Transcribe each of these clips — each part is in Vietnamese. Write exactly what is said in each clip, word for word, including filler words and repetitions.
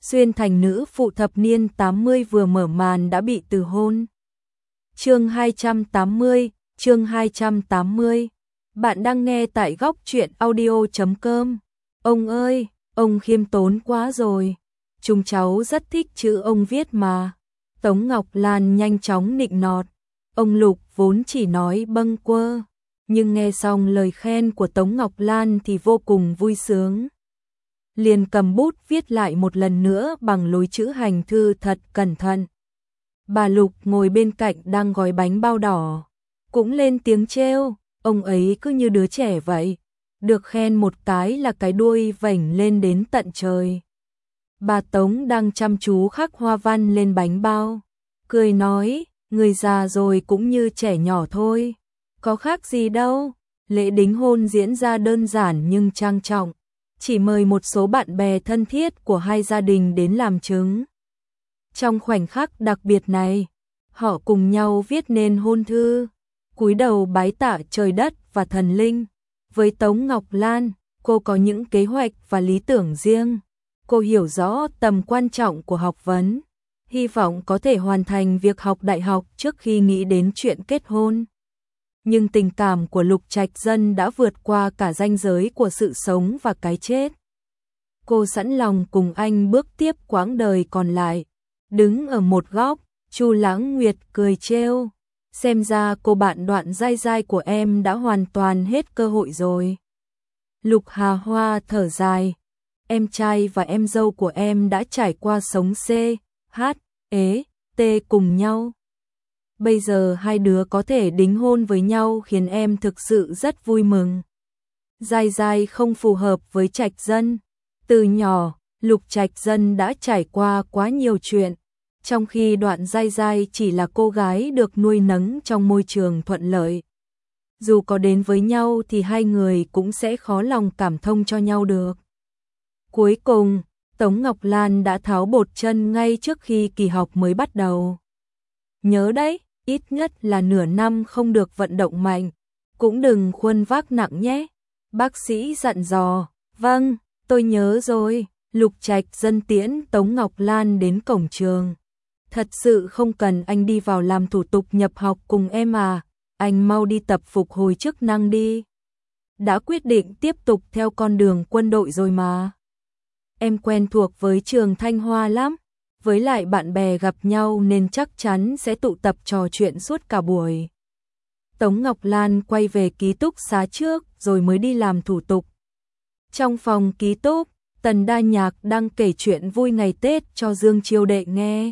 Xuyên thành nữ phụ thập niên tám mươi vừa mở màn đã bị từ hôn. Chương hai trăm tám mươi, chương hai trăm tám mươi. Bạn đang nghe tại góc truyện audio chấm com. Ông ơi, ông khiêm tốn quá rồi. Chúng cháu rất thích chữ ông viết mà. Tống Ngọc Lan nhanh chóng nịnh nọt. Ông Lục vốn chỉ nói bâng quơ, nhưng nghe xong lời khen của Tống Ngọc Lan thì vô cùng vui sướng. Liền cầm bút viết lại một lần nữa bằng lối chữ hành thư thật cẩn thận. Bà Lục ngồi bên cạnh đang gói bánh bao đỏ, cũng lên tiếng trêu, ông ấy cứ như đứa trẻ vậy, được khen một cái là cái đuôi vểnh lên đến tận trời. Bà Tống đang chăm chú khắc hoa văn lên bánh bao, cười nói, người già rồi cũng như trẻ nhỏ thôi, có khác gì đâu. Lễ đính hôn diễn ra đơn giản nhưng trang trọng, chỉ mời một số bạn bè thân thiết của hai gia đình đến làm chứng. Trong khoảnh khắc đặc biệt này, họ cùng nhau viết nên hôn thư, cúi đầu bái tạ trời đất và thần linh. Với Tống Ngọc Lan, cô có những kế hoạch và lý tưởng riêng. Cô hiểu rõ tầm quan trọng của học vấn, hy vọng có thể hoàn thành việc học đại học trước khi nghĩ đến chuyện kết hôn. Nhưng tình cảm của Lục Trạch Dân đã vượt qua cả ranh giới của sự sống và cái chết. Cô sẵn lòng cùng anh bước tiếp quãng đời còn lại. Đứng ở một góc, Chu Lãng Nguyệt cười trêu, xem ra cô bạn Đoạn Giai Giai của em đã hoàn toàn hết cơ hội rồi. Lục Hà Hoa thở dài, em trai và em dâu của em đã trải qua sống C, H, E, T cùng nhau. Bây giờ hai đứa có thể đính hôn với nhau khiến em thực sự rất vui mừng. Giai Giai không phù hợp với Trạch Dân. Từ nhỏ, Lục Trạch Dân đã trải qua quá nhiều chuyện, trong khi Đoạn Giai Giai chỉ là cô gái được nuôi nấng trong môi trường thuận lợi. Dù có đến với nhau thì hai người cũng sẽ khó lòng cảm thông cho nhau được. Cuối cùng, Tống Ngọc Lan đã tháo bột chân ngay trước khi kỳ học mới bắt đầu. Nhớ đấy, ít nhất là nửa năm không được vận động mạnh, cũng đừng khuân vác nặng nhé. Bác sĩ dặn dò. Vâng, tôi nhớ rồi. Lục Trạch Dân tiễn Tống Ngọc Lan đến cổng trường. Thật sự không cần anh đi vào làm thủ tục nhập học cùng em à, anh mau đi tập phục hồi chức năng đi. Đã quyết định tiếp tục theo con đường quân đội rồi mà. Em quen thuộc với trường Thanh Hoa lắm, với lại bạn bè gặp nhau nên chắc chắn sẽ tụ tập trò chuyện suốt cả buổi. Tống Ngọc Lan quay về ký túc xá trước rồi mới đi làm thủ tục. Trong phòng ký túc, Tần Đa Nhạc đang kể chuyện vui ngày Tết cho Dương Chiêu Đệ nghe.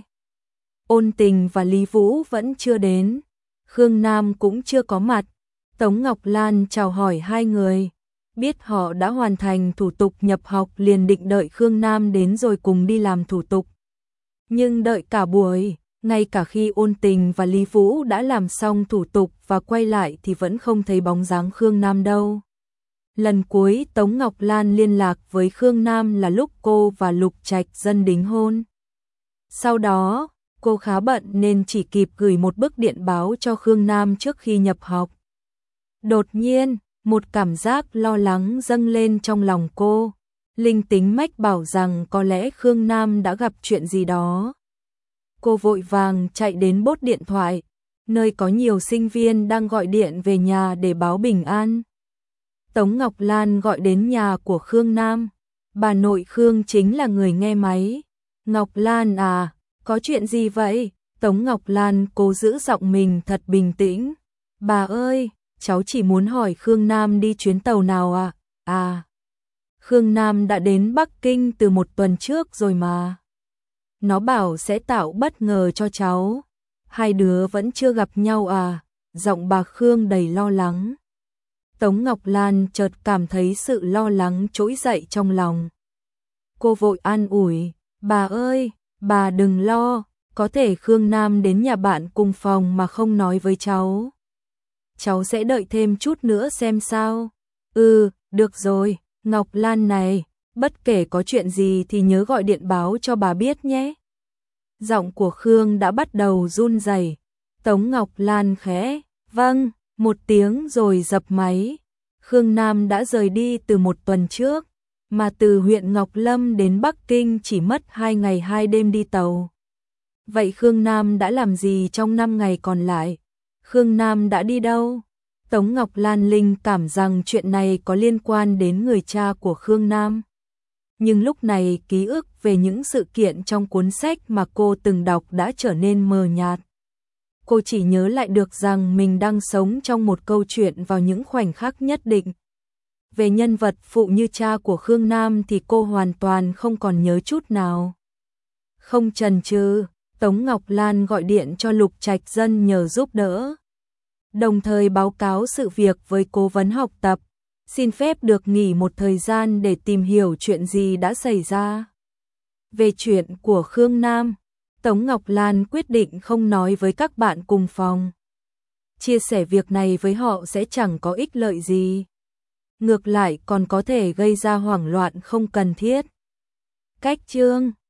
Ôn Tình và Lý Vũ vẫn chưa đến, Khương Nam cũng chưa có mặt. Tống Ngọc Lan chào hỏi hai người, biết họ đã hoàn thành thủ tục nhập học liền định đợi Khương Nam đến rồi cùng đi làm thủ tục. Nhưng đợi cả buổi, ngay cả khi Ôn Tình và Lý Vũ đã làm xong thủ tục và quay lại thì vẫn không thấy bóng dáng Khương Nam đâu. Lần cuối Tống Ngọc Lan liên lạc với Khương Nam là lúc cô và Lục Trạch Dân đính hôn. Sau đó, cô khá bận nên chỉ kịp gửi một bức điện báo cho Khương Nam trước khi nhập học. Đột nhiên, một cảm giác lo lắng dâng lên trong lòng cô. Linh tính mách bảo rằng có lẽ Khương Nam đã gặp chuyện gì đó. Cô vội vàng chạy đến bốt điện thoại, nơi có nhiều sinh viên đang gọi điện về nhà để báo bình an. Tống Ngọc Lan gọi đến nhà của Khương Nam. Bà nội Khương chính là người nghe máy. Ngọc Lan à, có chuyện gì vậy? Tống Ngọc Lan cố giữ giọng mình thật bình tĩnh. Bà ơi, cháu chỉ muốn hỏi Khương Nam đi chuyến tàu nào à? À, Khương Nam đã đến Bắc Kinh từ một tuần trước rồi mà. Nó bảo sẽ tạo bất ngờ cho cháu. Hai đứa vẫn chưa gặp nhau à? Giọng bà Khương đầy lo lắng. Tống Ngọc Lan chợt cảm thấy sự lo lắng trỗi dậy trong lòng. Cô vội an ủi, bà ơi, bà đừng lo, có thể Khương Nam đến nhà bạn cùng phòng mà không nói với cháu. Cháu sẽ đợi thêm chút nữa xem sao. Ừ, được rồi, Ngọc Lan này, bất kể có chuyện gì thì nhớ gọi điện báo cho bà biết nhé. Giọng của Khương đã bắt đầu run rẩy. Tống Ngọc Lan khẽ, vâng, một tiếng rồi dập máy. Khương Nam đã rời đi từ một tuần trước. mà từ huyện Ngọc Lâm đến Bắc Kinh chỉ mất hai ngày hai đêm đi tàu. Vậy Khương Nam đã làm gì trong năm ngày còn lại? Khương Nam đã đi đâu? Tống Ngọc Lan linh cảm rằng chuyện này có liên quan đến người cha của Khương Nam. Nhưng lúc này ký ức về những sự kiện trong cuốn sách mà cô từng đọc đã trở nên mờ nhạt. Cô chỉ nhớ lại được rằng mình đang sống trong một câu chuyện vào những khoảnh khắc nhất định. Về nhân vật phụ như cha của Khương Nam thì cô hoàn toàn không còn nhớ chút nào. Không chần chừ, Tống Ngọc Lan gọi điện cho Lục Trạch Dân nhờ giúp đỡ. Đồng thời báo cáo sự việc với cố vấn học tập, xin phép được nghỉ một thời gian để tìm hiểu chuyện gì đã xảy ra. Về chuyện của Khương Nam, Tống Ngọc Lan quyết định không nói với các bạn cùng phòng. Chia sẻ việc này với họ sẽ chẳng có ích lợi gì. Ngược lại còn có thể gây ra hoảng loạn không cần thiết. Cách chương